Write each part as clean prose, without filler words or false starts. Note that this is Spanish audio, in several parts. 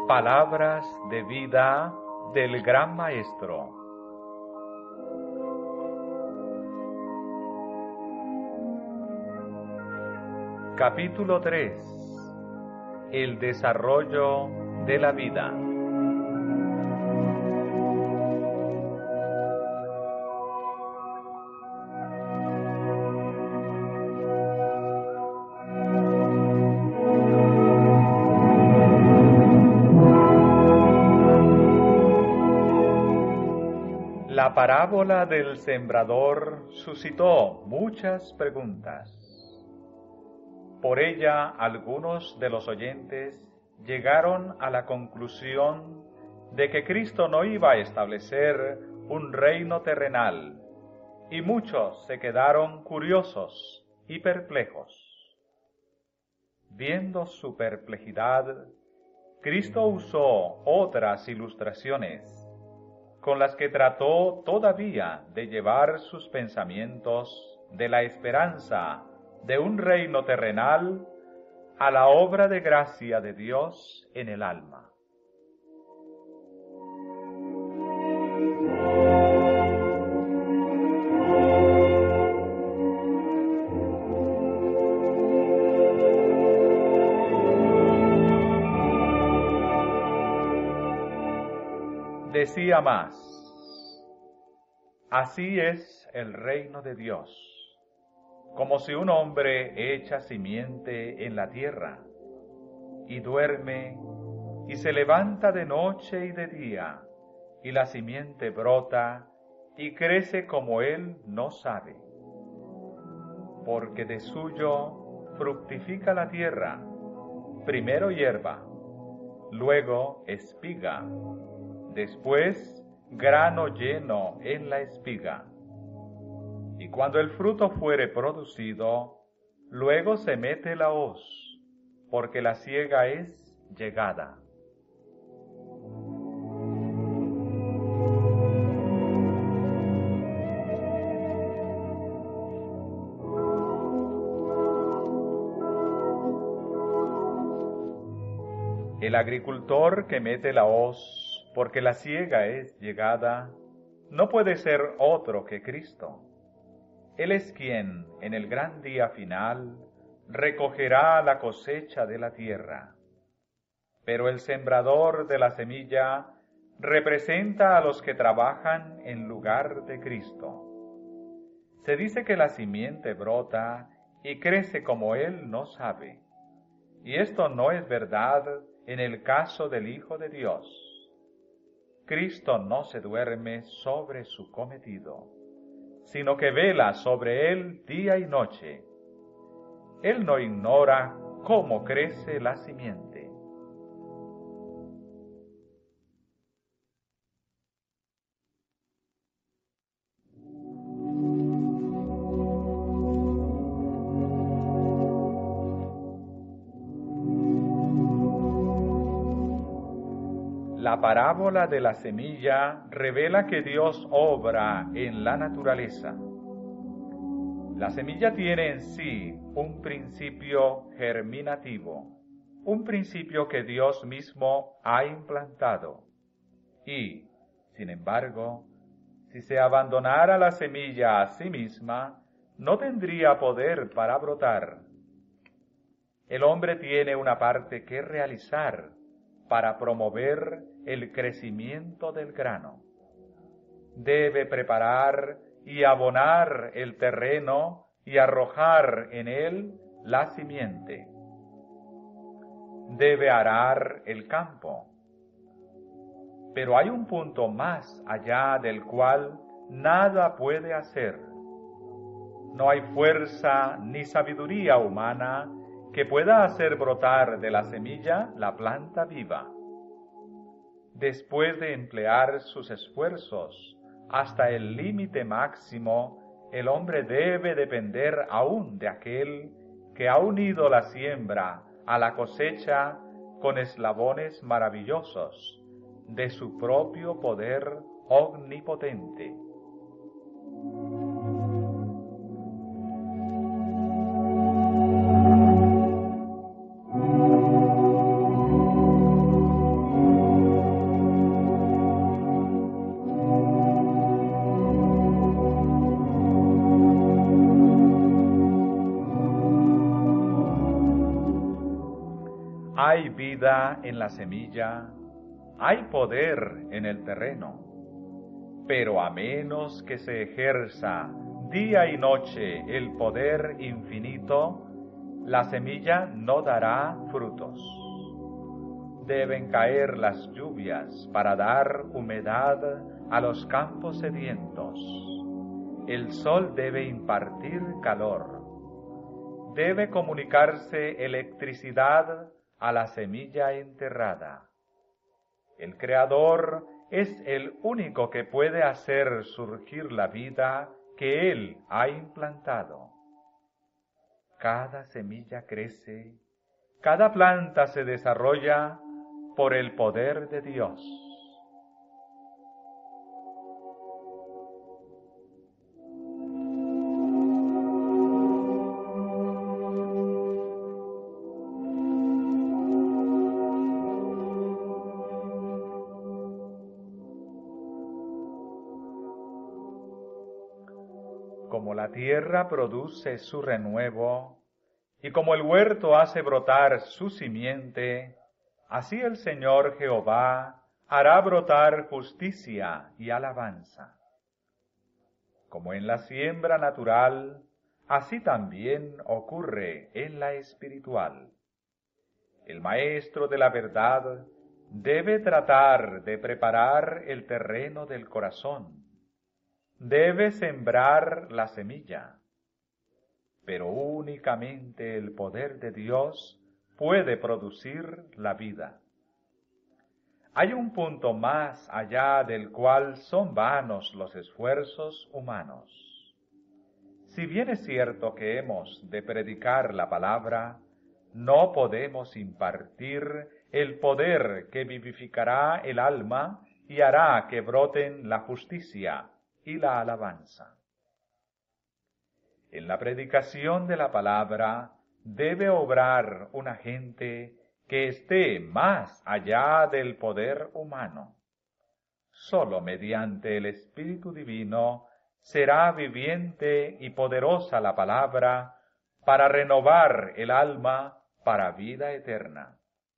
Palabras de vida del Gran Maestro. Capítulo 3. El desarrollo de la vida. La parábola del sembrador suscitó muchas preguntas. Por ella, algunos de los oyentes llegaron a la conclusión de que Cristo no iba a establecer un reino terrenal, y muchos se quedaron curiosos y perplejos. Viendo su perplejidad, Cristo usó otras ilustraciones, con las que trató todavía de llevar sus pensamientos de la esperanza de un reino terrenal a la obra de gracia de Dios en el alma. Decía más: así es el reino de Dios, como si un hombre echa simiente en la tierra, y duerme, y se levanta de noche y de día, y la simiente brota, y crece como él no sabe. Porque de suyo fructifica la tierra, primero hierba, luego espiga, después grano lleno en la espiga. Y cuando el fruto fuere producido, luego se mete la hoz, porque la siega es llegada. El agricultor que mete la hoz, porque la siega es llegada, no puede ser otro que Cristo. Él es quien, en el gran día final, recogerá la cosecha de la tierra. Pero el sembrador de la semilla representa a los que trabajan en lugar de Cristo. Se dice que la simiente brota y crece como él no sabe. Y esto no es verdad en el caso del Hijo de Dios. Cristo no se duerme sobre su cometido, sino que vela sobre él día y noche. Él no ignora cómo crece la simiente. La parábola de la semilla revela que Dios obra en la naturaleza. La semilla tiene en sí un principio germinativo, un principio que Dios mismo ha implantado. Y, sin embargo, si se abandonara la semilla a sí misma, no tendría poder para brotar. El hombre tiene una parte que realizar para promover el crecimiento del grano. Debe preparar y abonar el terreno y arrojar en él la simiente. Debe arar el campo. Pero hay un punto más allá del cual nada puede hacer. No hay fuerza ni sabiduría humana que pueda hacer brotar de la semilla la planta viva. Después de emplear sus esfuerzos hasta el límite máximo, el hombre debe depender aún de aquel que ha unido la siembra a la cosecha con eslabones maravillosos de su propio poder omnipotente. Hay vida en la semilla, hay poder en el terreno, pero a menos que se ejerza día y noche el poder infinito, la semilla no dará frutos. Deben caer las lluvias para dar humedad a los campos sedientos. El sol debe impartir calor. Debe comunicarse electricidad a la semilla enterrada. El Creador es el único que puede hacer surgir la vida que Él ha implantado. Cada semilla crece, cada planta se desarrolla por el poder de Dios. Como la tierra produce su renuevo, y como el huerto hace brotar su simiente, así el Señor Jehová hará brotar justicia y alabanza. Como en la siembra natural, así también ocurre en la espiritual. El maestro de la verdad debe tratar de preparar el terreno del corazón. Debe sembrar la semilla, pero únicamente el poder de Dios puede producir la vida. Hay un punto más allá del cual son vanos los esfuerzos humanos. Si bien es cierto que hemos de predicar la palabra, no podemos impartir el poder que vivificará el alma y hará que broten la justicia y la alabanza. En la predicación de la palabra debe obrar un agente que esté más allá del poder humano. Solo mediante el Espíritu Divino será viviente y poderosa la palabra para renovar el alma para vida eterna.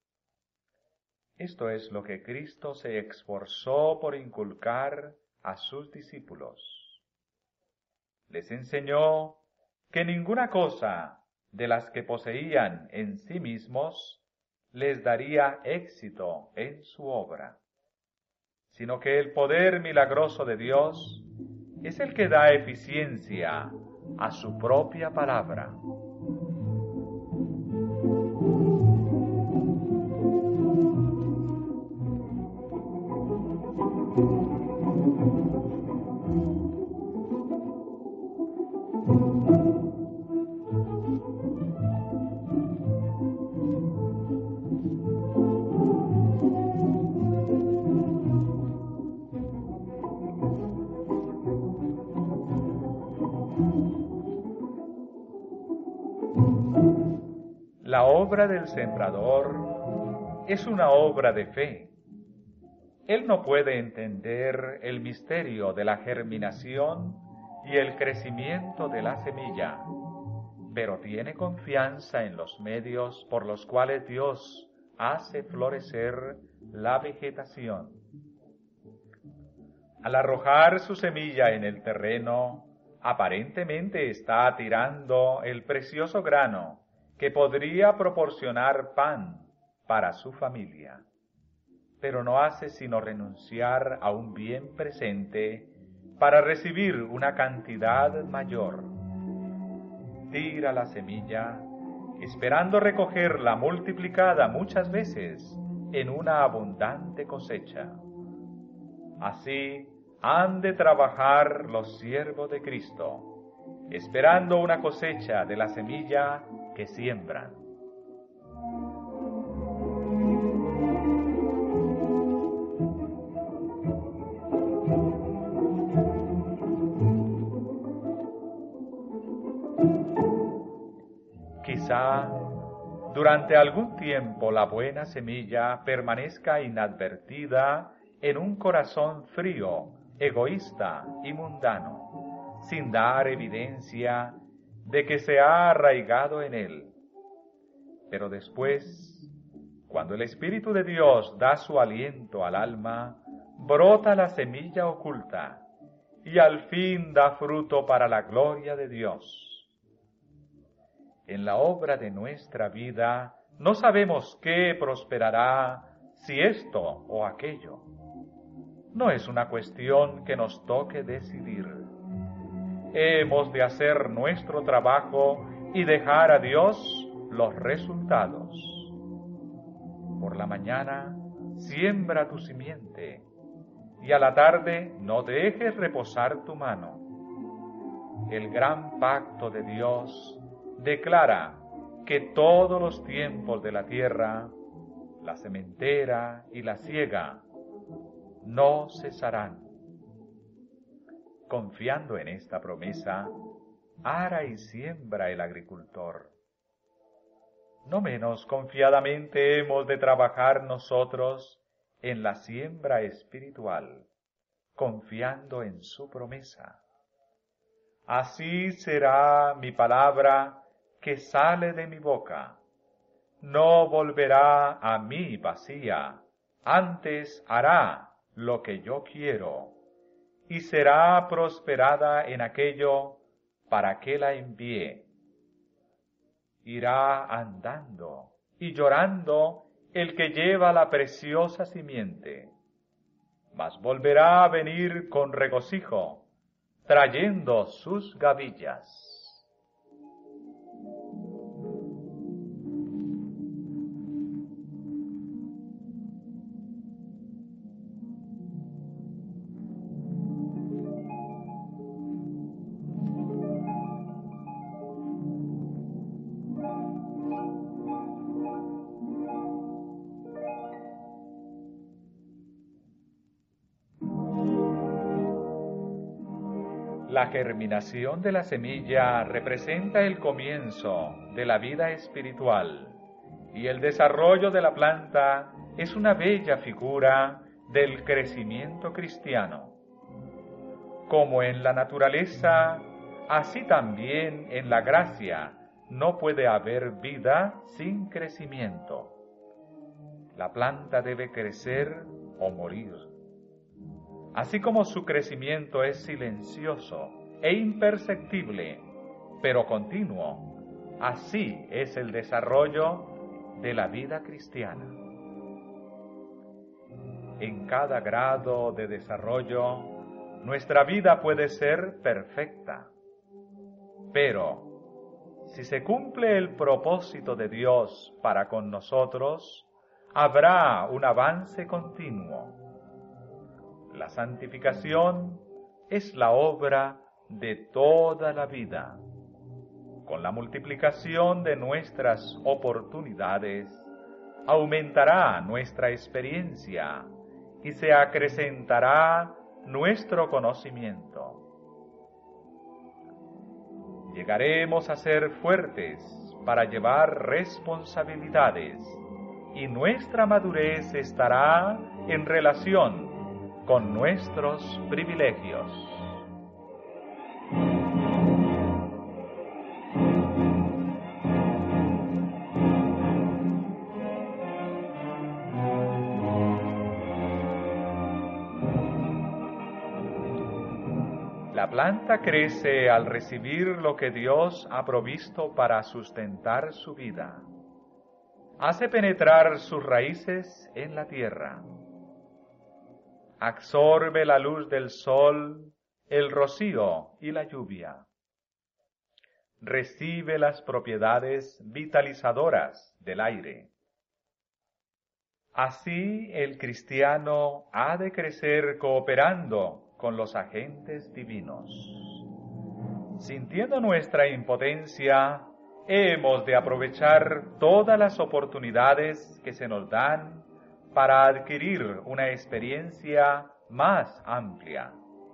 Esto es lo que Cristo se esforzó por inculcar a sus discípulos. Les enseñó que ninguna cosa de las que poseían en sí mismos les daría éxito en su obra, sino que el poder milagroso de Dios es el que da eficiencia a su propia palabra. La obra del sembrador es una obra de fe. Él no puede entender el misterio de la germinación y el crecimiento de la semilla, pero tiene confianza en los medios por los cuales Dios hace florecer la vegetación. Al arrojar su semilla en el terreno, aparentemente está tirando el precioso grano que podría proporcionar pan para su familia, pero no hace sino renunciar a un bien presente para recibir una cantidad mayor. Tira la semilla, esperando recogerla multiplicada muchas veces en una abundante cosecha. Así han de trabajar los siervos de Cristo, esperando una cosecha de la semilla que siembran. Quizá durante algún tiempo la buena semilla permanezca inadvertida en un corazón frío, egoísta y mundano, sin dar evidencia de que se ha arraigado en él. Pero después, Cuando el Espíritu de Dios da su aliento al alma, brota la semilla oculta y al fin da fruto para la gloria de Dios. En la obra de nuestra vida no sabemos qué prosperará, si esto o aquello. No es una cuestión que nos toque decidir. Hemos de hacer nuestro trabajo y dejar a Dios los resultados. Por la mañana siembra tu simiente y a la tarde no dejes reposar tu mano. El gran pacto de Dios declara que todos los tiempos de la tierra, la sementera y la siega, no cesarán. Confiando en esta promesa, ara y siembra el agricultor. No menos confiadamente hemos de trabajar nosotros en la siembra espiritual, confiando en su promesa. Así será mi palabra que sale de mi boca. No volverá a mí vacía, antes hará lo que yo quiero, y será prosperada en aquello para que la envíe. Irá andando y llorando el que lleva la preciosa simiente, mas volverá a venir con regocijo, trayendo sus gavillas. La germinación de la semilla representa el comienzo de la vida espiritual y el desarrollo de la planta es una bella figura del crecimiento cristiano. Como en la naturaleza, así también en la gracia no puede haber vida sin crecimiento. La planta debe crecer o morir. Así como su crecimiento es silencioso e imperceptible, pero continuo, así es el desarrollo de la vida cristiana. En cada grado de desarrollo, nuestra vida puede ser perfecta, pero si se cumple el propósito de Dios para con nosotros, habrá un avance continuo. La santificación es la obra de toda la vida. Con la multiplicación de nuestras oportunidades, aumentará nuestra experiencia y se acrecentará nuestro conocimiento. Llegaremos a ser fuertes para llevar responsabilidades y nuestra madurez estará en relación con nuestros privilegios. La planta crece al recibir lo que Dios ha provisto para sustentar su vida. Hace penetrar sus raíces en la tierra. Absorbe la luz del sol, el rocío y la lluvia. Recibe las propiedades vitalizadoras del aire. Así el cristiano ha de crecer cooperando con los agentes divinos. Sintiendo nuestra impotencia, hemos de aprovechar todas las oportunidades que se nos dan para adquirir una experiencia más amplia.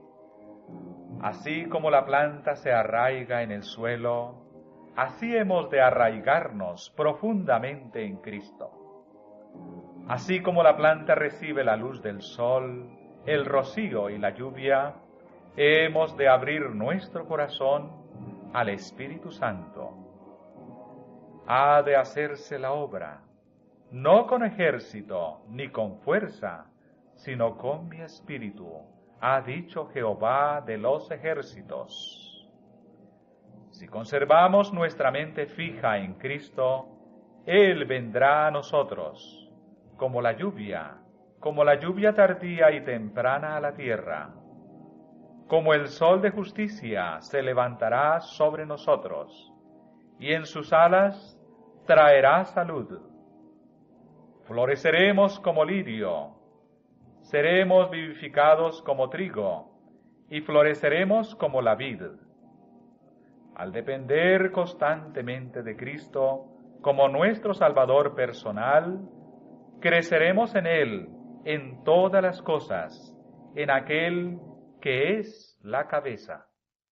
Así como la planta se arraiga en el suelo, así hemos de arraigarnos profundamente en Cristo. Así como la planta recibe la luz del sol, el rocío y la lluvia, hemos de abrir nuestro corazón al Espíritu Santo. Ha de hacerse la obra, no con ejército ni con fuerza, sino con mi espíritu, ha dicho Jehová de los ejércitos. Si conservamos nuestra mente fija en Cristo, Él vendrá a nosotros, como la lluvia tardía y temprana a la tierra. Como el sol de justicia se levantará sobre nosotros, y en sus alas traerá salud. Floreceremos como lirio, seremos vivificados como trigo, y floreceremos como la vid. Al depender constantemente de Cristo como nuestro Salvador personal, creceremos en Él en todas las cosas, en aquel que es la cabeza.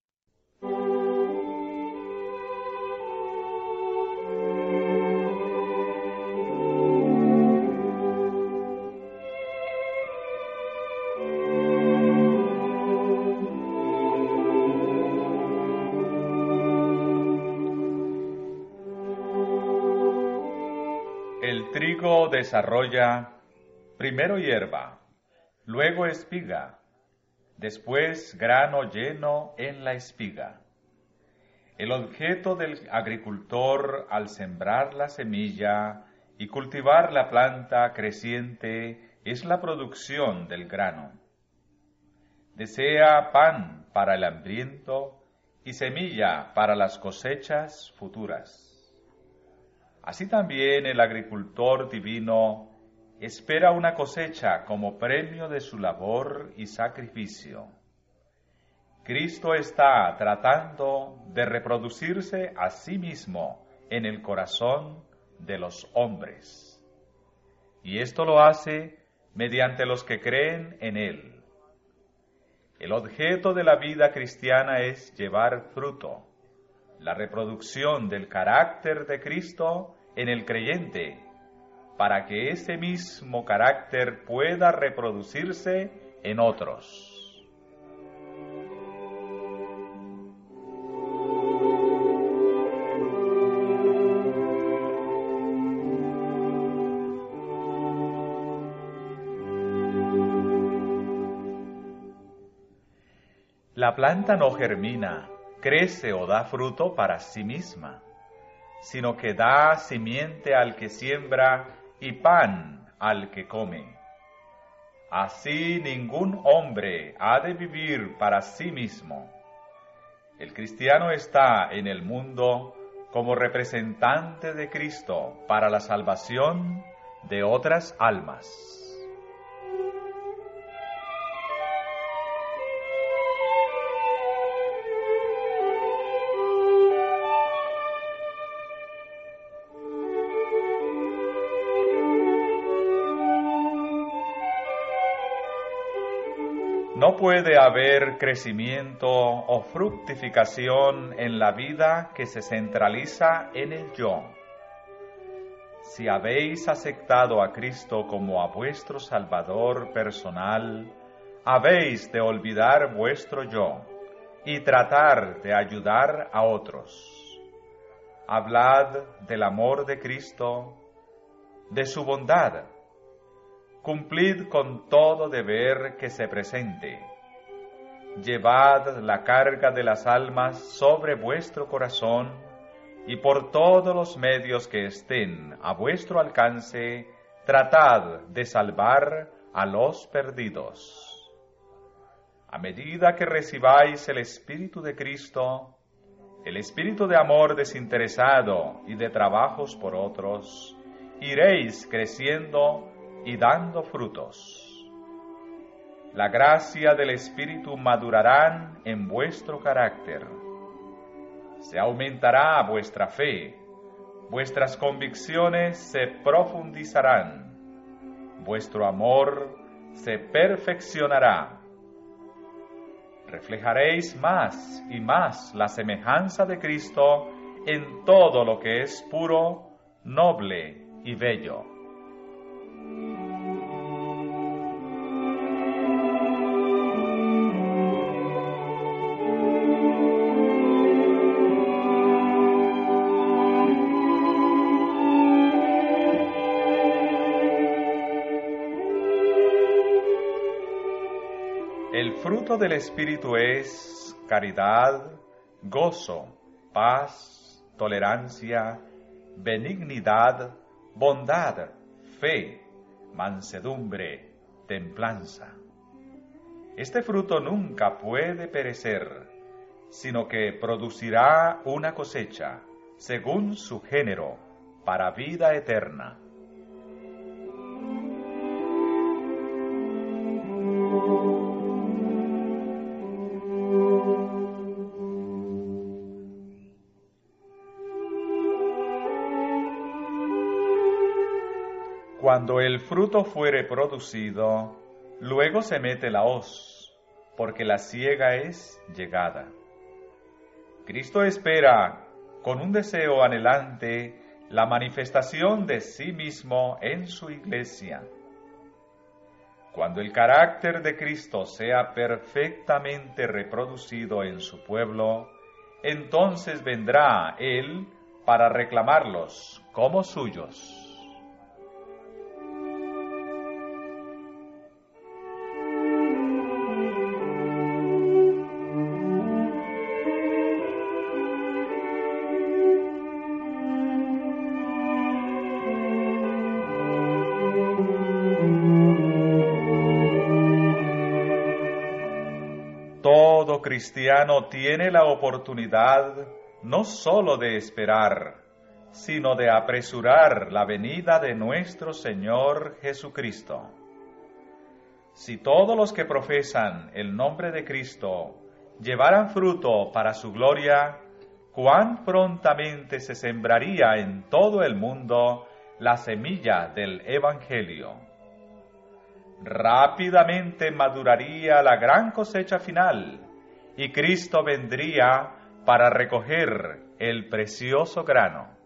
El trigo desarrolla primero hierba, luego espiga, después grano lleno en la espiga. El objeto del agricultor al sembrar la semilla y cultivar la planta creciente es la producción del grano. Desea pan para el hambriento y semilla para las cosechas futuras. Así también el agricultor divino espera una cosecha como premio de su labor y sacrificio. Cristo está tratando de reproducirse a sí mismo en el corazón de los hombres. Y esto lo hace mediante los que creen en Él. El objeto de la vida cristiana es llevar fruto, la reproducción del carácter de Cristo en el creyente, para que ese mismo carácter pueda reproducirse en otros. La planta no germina, crece o da fruto para sí misma, sino que da simiente al que siembra y pan al que come. Así ningún hombre ha de vivir para sí mismo. El cristiano está en el mundo como representante de Cristo para la salvación de otras almas. No puede haber crecimiento o fructificación en la vida que se centraliza en el yo. Si habéis aceptado a Cristo como a vuestro Salvador personal, habéis de olvidar vuestro yo y tratar de ayudar a otros. Hablad del amor de Cristo, de su bondad. Cumplid con todo deber que se presente. Llevad la carga de las almas sobre vuestro corazón y por todos los medios que estén a vuestro alcance, tratad de salvar a los perdidos. A medida que recibáis el Espíritu de Cristo, el Espíritu de amor desinteresado y de trabajos por otros, iréis creciendo y dando frutos. La gracia del Espíritu madurarán en vuestro carácter. Se aumentará vuestra fe, vuestras convicciones se profundizarán, vuestro amor se perfeccionará. Reflejaréis más y más la semejanza de Cristo en todo lo que es puro, noble y bello. fruto del Espíritu es caridad, gozo, paz, tolerancia, benignidad, bondad, fe, mansedumbre, templanza. Este fruto nunca puede perecer, sino que producirá una cosecha, según su género, para vida eterna. Cuando el fruto fuere producido, luego se mete la hoz, porque la siega es llegada. Cristo espera, con un deseo anhelante, la manifestación de sí mismo en su Iglesia. Cuando el carácter de Cristo sea perfectamente reproducido en su pueblo, entonces vendrá Él para reclamarlos como suyos. Todo cristiano tiene la oportunidad no sólo de esperar, sino de apresurar la venida de nuestro Señor Jesucristo. Si todos los que profesan el nombre de Cristo llevaran fruto para su gloria, cuán prontamente se sembraría en todo el mundo la semilla del Evangelio. Rápidamente maduraría la gran cosecha final y Cristo vendría para recoger el precioso grano.